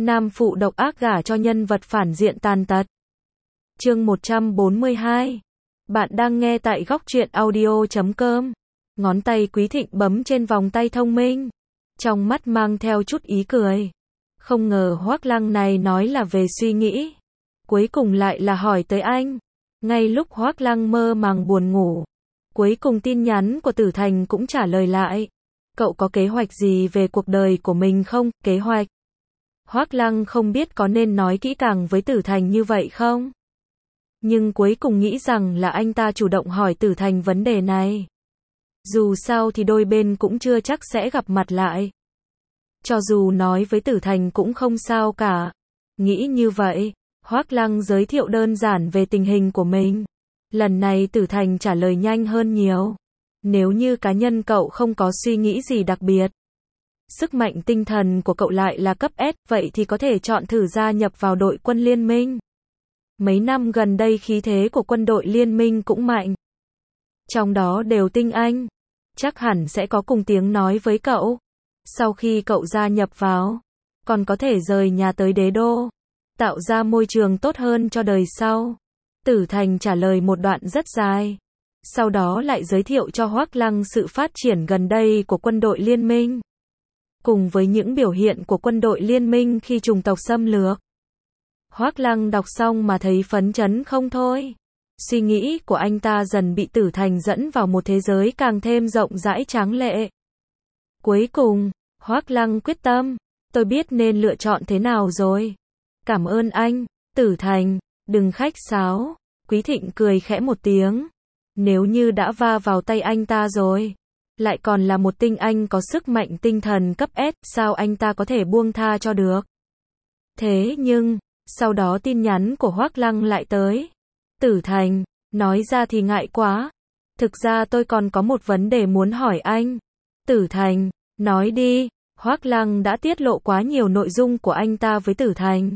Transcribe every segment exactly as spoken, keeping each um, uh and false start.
Nam phụ độc ác gả cho nhân vật phản diện tàn tật. Chương một trăm bốn mươi hai. Bạn đang nghe tại góc truyện audio chấm com. Ngón tay Quý Thịnh bấm trên vòng tay thông minh, trong mắt mang theo chút ý cười. Không ngờ Hoác Lăng này nói là về suy nghĩ, cuối cùng lại là hỏi tới anh. Ngay lúc Hoác Lăng mơ màng buồn ngủ, cuối cùng tin nhắn của Tử Thành cũng trả lời lại. Cậu có kế hoạch gì về cuộc đời của mình không? Kế hoạch? Hoác Lăng không biết có nên nói kỹ càng với Tử Thành như vậy không? Nhưng cuối cùng nghĩ rằng là anh ta chủ động hỏi Tử Thành vấn đề này. Dù sao thì đôi bên cũng chưa chắc sẽ gặp mặt lại. Cho dù nói với Tử Thành cũng không sao cả. Nghĩ như vậy, Hoác Lăng giới thiệu đơn giản về tình hình của mình. Lần này Tử Thành trả lời nhanh hơn nhiều. Nếu như cá nhân cậu không có suy nghĩ gì đặc biệt, sức mạnh tinh thần của cậu lại là cấp S, vậy thì có thể chọn thử gia nhập vào đội quân liên minh. Mấy năm gần đây khí thế của quân đội liên minh cũng mạnh. Trong đó đều tinh anh. Chắc hẳn sẽ có cùng tiếng nói với cậu. Sau khi cậu gia nhập vào, còn có thể rời nhà tới đế đô, tạo ra môi trường tốt hơn cho đời sau. Tử Thành trả lời một đoạn rất dài. Sau đó lại giới thiệu cho Hoác Lăng sự phát triển gần đây của quân đội liên minh, cùng với những biểu hiện của quân đội liên minh khi chủng tộc xâm lược. Hoác Lăng đọc xong mà thấy phấn chấn không thôi. Suy nghĩ của anh ta dần bị Tử Thành dẫn vào một thế giới càng thêm rộng rãi tráng lệ. Cuối cùng, Hoác Lăng quyết tâm, tôi biết nên lựa chọn thế nào rồi. Cảm ơn anh, Tử Thành, đừng khách sáo. Quý Thịnh cười khẽ một tiếng. Nếu như đã va vào tay anh ta rồi, lại còn là một tinh anh có sức mạnh tinh thần cấp S, sao anh ta có thể buông tha cho được. Thế nhưng, sau đó tin nhắn của Hoác Lăng lại tới. Tử Thành, nói ra thì ngại quá. Thực ra tôi còn có một vấn đề muốn hỏi anh. Tử Thành, nói đi. Hoác Lăng đã tiết lộ quá nhiều nội dung của anh ta với Tử Thành.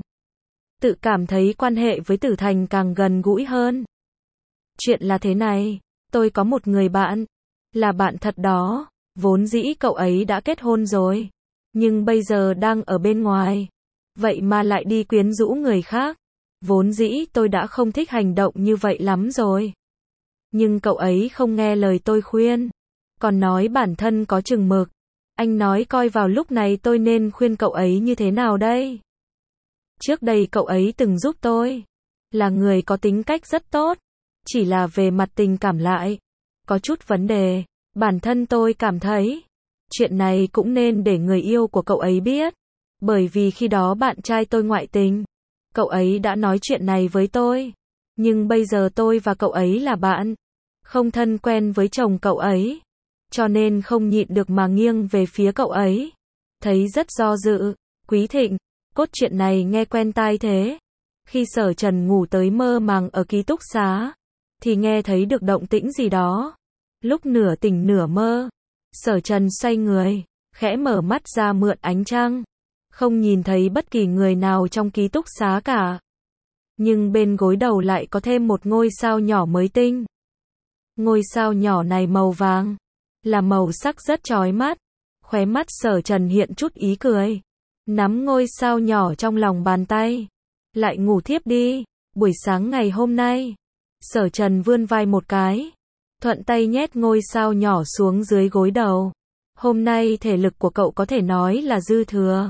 Tự cảm thấy quan hệ với Tử Thành càng gần gũi hơn. Chuyện là thế này, tôi có một người bạn, là bạn thật đó, vốn dĩ cậu ấy đã kết hôn rồi, nhưng bây giờ đang ở bên ngoài, vậy mà lại đi quyến rũ người khác. Vốn dĩ tôi đã không thích hành động như vậy lắm rồi, nhưng cậu ấy không nghe lời tôi khuyên, còn nói bản thân có chừng mực. Anh nói coi vào lúc này tôi nên khuyên cậu ấy như thế nào đây? Trước đây cậu ấy từng giúp tôi, là người có tính cách rất tốt, chỉ là về mặt tình cảm lại có chút vấn đề. Bản thân tôi cảm thấy chuyện này cũng nên để người yêu của cậu ấy biết, bởi vì khi đó bạn trai tôi ngoại tình, cậu ấy đã nói chuyện này với tôi, nhưng bây giờ tôi và cậu ấy là bạn, không thân quen với chồng cậu ấy, cho nên không nhịn được mà nghiêng về phía cậu ấy. Thấy rất do dự. Quý Thịnh, cốt truyện này nghe quen tai thế. Khi Sở Trần ngủ tới mơ màng ở ký túc xá, thì nghe thấy được động tĩnh gì đó. Lúc nửa tỉnh nửa mơ, Sở Trần xoay người, khẽ mở mắt ra mượn ánh trăng. Không nhìn thấy bất kỳ người nào trong ký túc xá cả. Nhưng bên gối đầu lại có thêm một ngôi sao nhỏ mới tinh. Ngôi sao nhỏ này màu vàng, là màu sắc rất chói mắt. Khóe mắt Sở Trần hiện chút ý cười, nắm ngôi sao nhỏ trong lòng bàn tay, lại ngủ thiếp đi. Buổi sáng ngày hôm nay, Sở Trần vươn vai một cái, thuận tay nhét ngôi sao nhỏ xuống dưới gối đầu. Hôm nay thể lực của cậu có thể nói là dư thừa.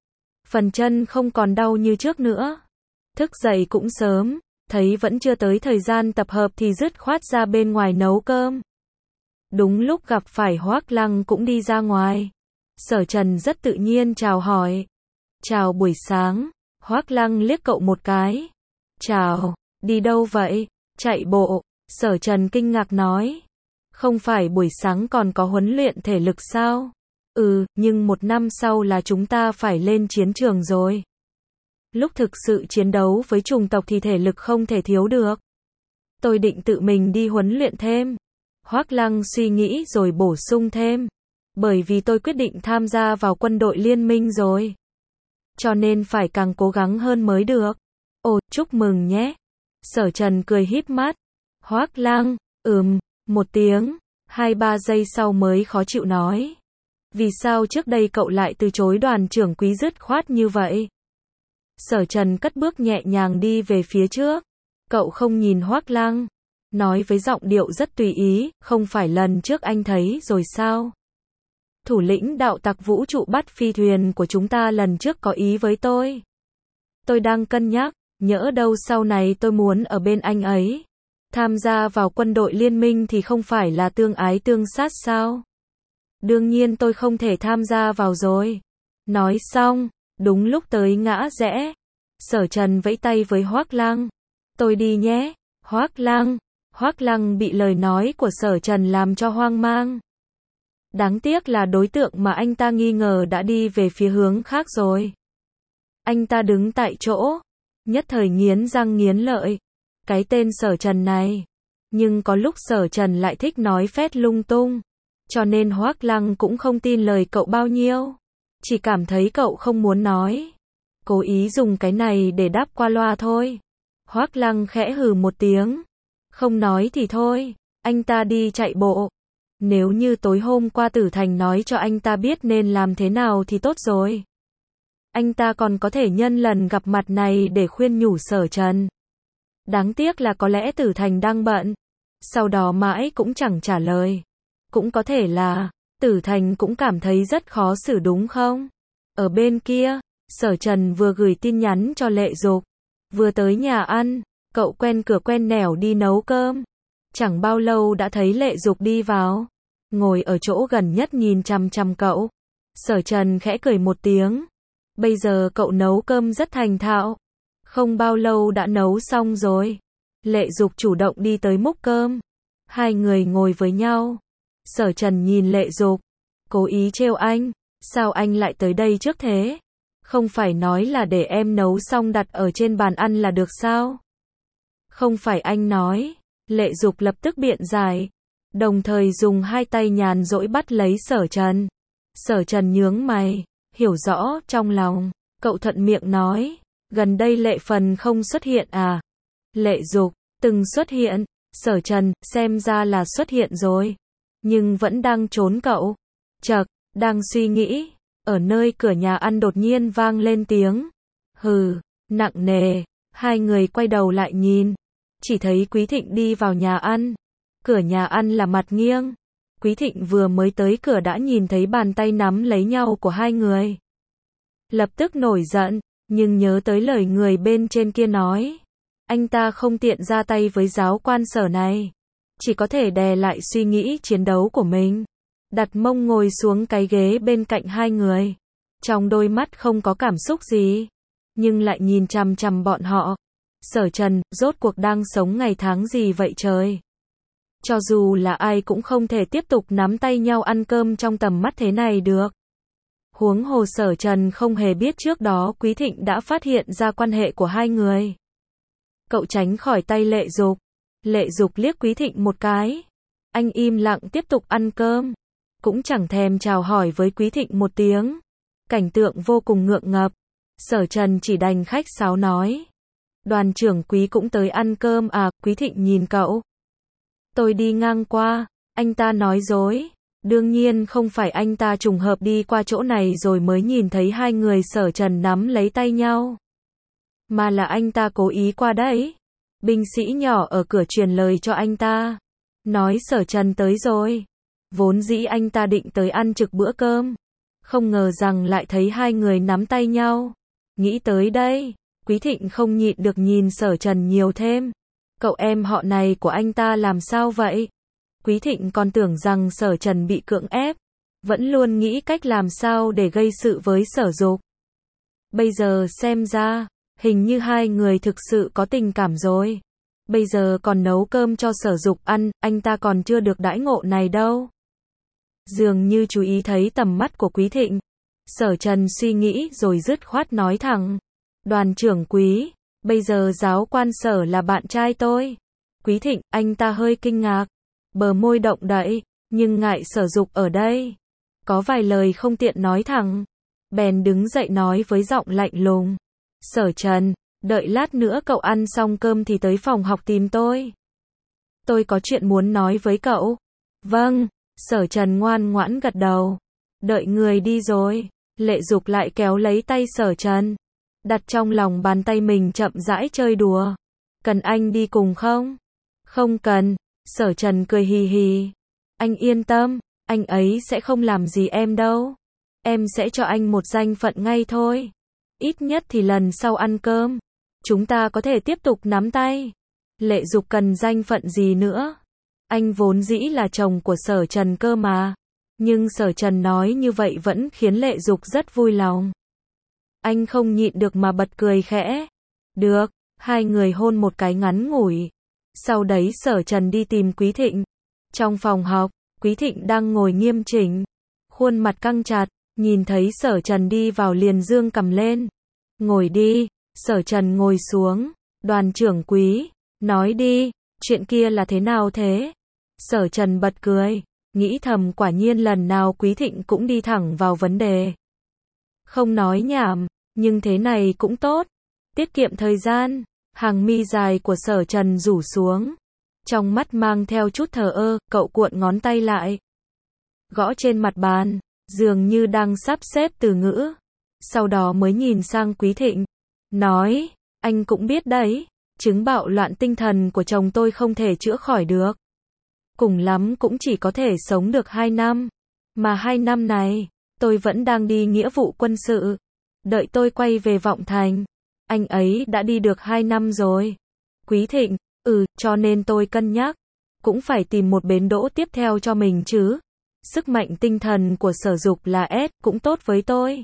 Phần chân không còn đau như trước nữa. Thức dậy cũng sớm, thấy vẫn chưa tới thời gian tập hợp thì dứt khoát ra bên ngoài nấu cơm. Đúng lúc gặp phải Hoác Lăng cũng đi ra ngoài. Sở Trần rất tự nhiên chào hỏi. Chào buổi sáng. Hoác Lăng liếc cậu một cái. Chào, đi đâu vậy? Chạy bộ. Sở Trần kinh ngạc nói. Không phải buổi sáng còn có huấn luyện thể lực sao? Ừ, nhưng một năm sau là chúng ta phải lên chiến trường rồi. Lúc thực sự chiến đấu với chủng tộc thì thể lực không thể thiếu được. Tôi định tự mình đi huấn luyện thêm. Hoác Lăng suy nghĩ rồi bổ sung thêm. Bởi vì tôi quyết định tham gia vào quân đội liên minh rồi, cho nên phải càng cố gắng hơn mới được. Ồ, chúc mừng nhé. Sở Trần cười híp mắt. Hoác Lăng, ừm, một tiếng, hai ba giây sau mới khó chịu nói. Vì sao trước đây cậu lại từ chối đoàn trưởng Quý dứt khoát như vậy? Sở Trần cất bước nhẹ nhàng đi về phía trước. Cậu không nhìn Hoắc Lăng, nói với giọng điệu rất tùy ý, không phải lần trước anh thấy rồi sao? Thủ lĩnh đạo tặc vũ trụ bắt phi thuyền của chúng ta lần trước có ý với tôi. Tôi đang cân nhắc, nhỡ đâu sau này tôi muốn ở bên anh ấy. Tham gia vào quân đội liên minh thì không phải là tương ái tương sát sao? Đương nhiên tôi không thể tham gia vào rồi. Nói xong, đúng lúc tới ngã rẽ, Sở Trần vẫy tay với Hoắc Lăng. Tôi đi nhé, Hoắc Lăng. Hoắc Lăng bị lời nói của Sở Trần làm cho hoang mang. Đáng tiếc là đối tượng mà anh ta nghi ngờ đã đi về phía hướng khác rồi. Anh ta đứng tại chỗ, nhất thời nghiến răng nghiến lợi. Cái tên Sở Trần này. Nhưng có lúc Sở Trần lại thích nói phét lung tung. Cho nên Hoắc Lăng cũng không tin lời cậu bao nhiêu. Chỉ cảm thấy cậu không muốn nói. Cố ý dùng cái này để đáp qua loa thôi. Hoắc Lăng khẽ hừ một tiếng. Không nói thì thôi, anh ta đi chạy bộ. Nếu như tối hôm qua Tử Thành nói cho anh ta biết nên làm thế nào thì tốt rồi. Anh ta còn có thể nhân lần gặp mặt này để khuyên nhủ Sở Trần. Đáng tiếc là có lẽ Tử Thành đang bận. Sau đó mãi cũng chẳng trả lời. Cũng có thể là Tử Thành cũng cảm thấy rất khó xử đúng không? Ở bên kia, Sở Trần vừa gửi tin nhắn cho Lệ Dục. Vừa tới nhà ăn, cậu quen cửa quen nẻo đi nấu cơm. Chẳng bao lâu đã thấy Lệ Dục đi vào. Ngồi ở chỗ gần nhất nhìn chằm chằm cậu. Sở Trần khẽ cười một tiếng. Bây giờ cậu nấu cơm rất thành thạo. Không bao lâu đã nấu xong rồi. Lệ Dục chủ động đi tới múc cơm. Hai người ngồi với nhau. Sở Trần nhìn Lệ Dục. Cố ý trêu anh. Sao anh lại tới đây trước thế? Không phải nói là để em nấu xong đặt ở trên bàn ăn là được sao? Không phải anh nói. Lệ Dục lập tức biện giải. Đồng thời dùng hai tay nhàn rỗi bắt lấy Sở Trần. Sở Trần nhướng mày. Hiểu rõ trong lòng. Cậu thuận miệng nói. Gần đây Lệ Phần không xuất hiện à? Lệ Dục. Từng xuất hiện. Sở Trần. Xem ra là xuất hiện rồi. Nhưng vẫn đang trốn cậu. Chậc. Đang suy nghĩ. Ở nơi cửa nhà ăn đột nhiên vang lên tiếng. Hừ. Nặng nề. Hai người quay đầu lại nhìn. Chỉ thấy Quý Thịnh đi vào nhà ăn. Cửa nhà ăn là mặt nghiêng. Quý Thịnh vừa mới tới cửa đã nhìn thấy bàn tay nắm lấy nhau của hai người. Lập tức nổi giận, nhưng nhớ tới lời người bên trên kia nói. Anh ta không tiện ra tay với giáo quan Sở này. Chỉ có thể đè lại suy nghĩ chiến đấu của mình. Đặt mông ngồi xuống cái ghế bên cạnh hai người. Trong đôi mắt không có cảm xúc gì. Nhưng lại nhìn chằm chằm bọn họ. Sở Trần, rốt cuộc đang sống ngày tháng gì vậy trời? Cho dù là ai cũng không thể tiếp tục nắm tay nhau ăn cơm trong tầm mắt thế này được. Huống hồ Sở Trần không hề biết trước đó Quý Thịnh đã phát hiện ra quan hệ của hai người. Cậu tránh khỏi tay Lệ Dục. Lệ Dục liếc Quý Thịnh một cái. Anh im lặng tiếp tục ăn cơm. Cũng chẳng thèm chào hỏi với Quý Thịnh một tiếng. Cảnh tượng vô cùng ngượng ngập. Sở Trần chỉ đành khách sáo nói. Đoàn trưởng Quý cũng tới ăn cơm à? Quý Thịnh nhìn cậu. Tôi đi ngang qua. Anh ta nói dối. Đương nhiên không phải anh ta trùng hợp đi qua chỗ này rồi mới nhìn thấy hai người Sở Trần nắm lấy tay nhau. Mà là anh ta cố ý qua đấy. Binh sĩ nhỏ ở cửa truyền lời cho anh ta. Nói Sở Trần tới rồi. Vốn dĩ anh ta định tới ăn trực bữa cơm. Không ngờ rằng lại thấy hai người nắm tay nhau. Nghĩ tới đây, Quý Thịnh không nhịn được nhìn Sở Trần nhiều thêm. Cậu em họ này của anh ta làm sao vậy? Quý Thịnh còn tưởng rằng Sở Trần bị cưỡng ép. Vẫn luôn nghĩ cách làm sao để gây sự với Sở Dục. Bây giờ xem ra, hình như hai người thực sự có tình cảm rồi. Bây giờ còn nấu cơm cho Sở Dục ăn, anh ta còn chưa được đãi ngộ này đâu. Dường như chú ý thấy tầm mắt của Quý Thịnh. Sở Trần suy nghĩ rồi dứt khoát nói thẳng. Đoàn trưởng Quý, bây giờ giáo quan Sở là bạn trai tôi. Quý Thịnh, anh ta hơi kinh ngạc. Bờ môi động đậy, nhưng ngại Sở Dục ở đây. Có vài lời không tiện nói thẳng. Bèn đứng dậy nói với giọng lạnh lùng. Sở Trần, đợi lát nữa cậu ăn xong cơm thì tới phòng học tìm tôi. Tôi có chuyện muốn nói với cậu. Vâng, Sở Trần ngoan ngoãn gật đầu. Đợi người đi rồi, Lệ Dục lại kéo lấy tay Sở Trần. đặt trong lòng bàn tay mình chậm rãi chơi đùa. Cần anh đi cùng không? Không cần, Sở Trần cười hì hì. Anh yên tâm, anh ấy sẽ không làm gì em đâu. Em sẽ cho anh một danh phận ngay thôi. Ít nhất thì lần sau ăn cơm, chúng ta có thể tiếp tục nắm tay. Lệ Dục cần danh phận gì nữa? Anh vốn dĩ là chồng của Sở Trần cơ mà. Nhưng Sở Trần nói như vậy vẫn khiến Lệ Dục rất vui lòng. Anh không nhịn được mà bật cười khẽ. Được, hai người hôn một cái ngắn ngủi. Sau đấy Sở Trần đi tìm Quý Thịnh. Trong phòng học, Quý Thịnh đang ngồi nghiêm chỉnh, khuôn mặt căng chặt, nhìn thấy Sở Trần đi vào liền giương cầm lên. Ngồi đi, Sở Trần ngồi xuống. Đoàn trưởng Quý, nói đi, chuyện kia là thế nào thế? Sở Trần bật cười, nghĩ thầm quả nhiên lần nào Quý Thịnh cũng đi thẳng vào vấn đề. Không nói nhảm, nhưng thế này cũng tốt, tiết kiệm thời gian. Hàng mi dài của Sở Trần rủ xuống, trong mắt mang theo chút thờ ơ, cậu cuộn ngón tay lại, gõ trên mặt bàn, dường như đang sắp xếp từ ngữ. Sau đó mới nhìn sang Quý Thịnh, nói, anh cũng biết đấy, chứng bạo loạn tinh thần của chồng tôi không thể chữa khỏi được. Cùng lắm cũng chỉ có thể sống được hai năm. Mà hai năm này, tôi vẫn đang đi nghĩa vụ quân sự. Đợi tôi quay về Vọng Thành, anh ấy đã đi được hai năm rồi. Quý Thịnh, ừ, cho nên tôi cân nhắc, cũng phải tìm một bến đỗ tiếp theo cho mình chứ. Sức mạnh tinh thần của Sở Dục là S, cũng tốt với tôi.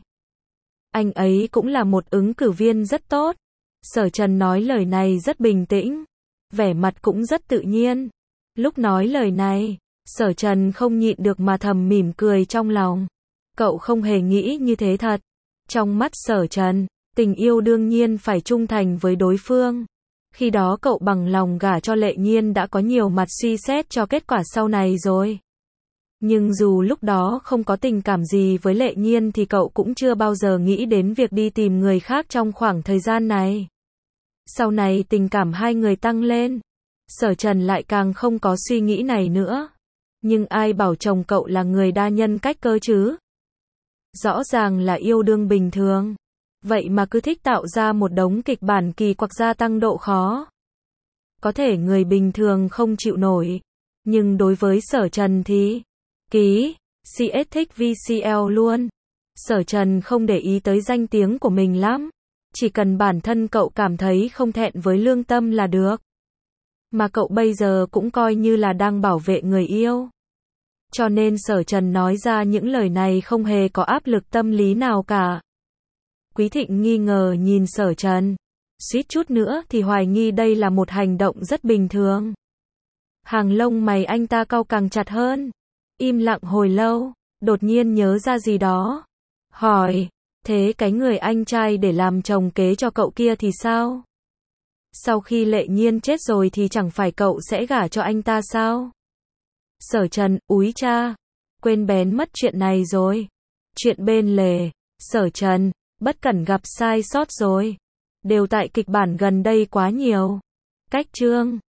Anh ấy cũng là một ứng cử viên rất tốt. Sở Trần nói lời này rất bình tĩnh, vẻ mặt cũng rất tự nhiên. Lúc nói lời này, Sở Trần không nhịn được mà thầm mỉm cười trong lòng. Cậu không hề nghĩ như thế thật. Trong mắt Sở Trần, tình yêu đương nhiên phải trung thành với đối phương. Khi đó cậu bằng lòng gả cho Lệ Nhiên đã có nhiều mặt suy xét cho kết quả sau này rồi. Nhưng dù lúc đó không có tình cảm gì với Lệ Nhiên thì cậu cũng chưa bao giờ nghĩ đến việc đi tìm người khác trong khoảng thời gian này. Sau này tình cảm hai người tăng lên, Sở Trần lại càng không có suy nghĩ này nữa. Nhưng ai bảo chồng cậu là người đa nhân cách cơ chứ? Rõ ràng là yêu đương bình thường, vậy mà cứ thích tạo ra một đống kịch bản kỳ quặc gia tăng độ khó. Có thể người bình thường không chịu nổi, nhưng đối với Sở Trần thì ký, xê ét thích vê xê lờ luôn. Sở Trần không để ý tới danh tiếng của mình lắm, chỉ cần bản thân cậu cảm thấy không thẹn với lương tâm là được. Mà cậu bây giờ cũng coi như là đang bảo vệ người yêu. Cho nên Sở Trần nói ra những lời này không hề có áp lực tâm lý nào cả. Quý Thịnh nghi ngờ nhìn Sở Trần, suýt chút nữa thì hoài nghi đây là một hành động rất bình thường. Hàng lông mày anh ta cau càng chặt hơn, im lặng hồi lâu, đột nhiên nhớ ra gì đó, hỏi, thế cái người anh trai để làm chồng kế cho cậu kia thì sao? Sau khi Lệ Nhiên chết rồi thì chẳng phải cậu sẽ gả cho anh ta sao? Sở Trần, úi cha, quên bén mất chuyện này rồi. Chuyện bên lề, Sở Trần, bất cẩn gặp sai sót rồi. Đều tại kịch bản gần đây quá nhiều. Cách chương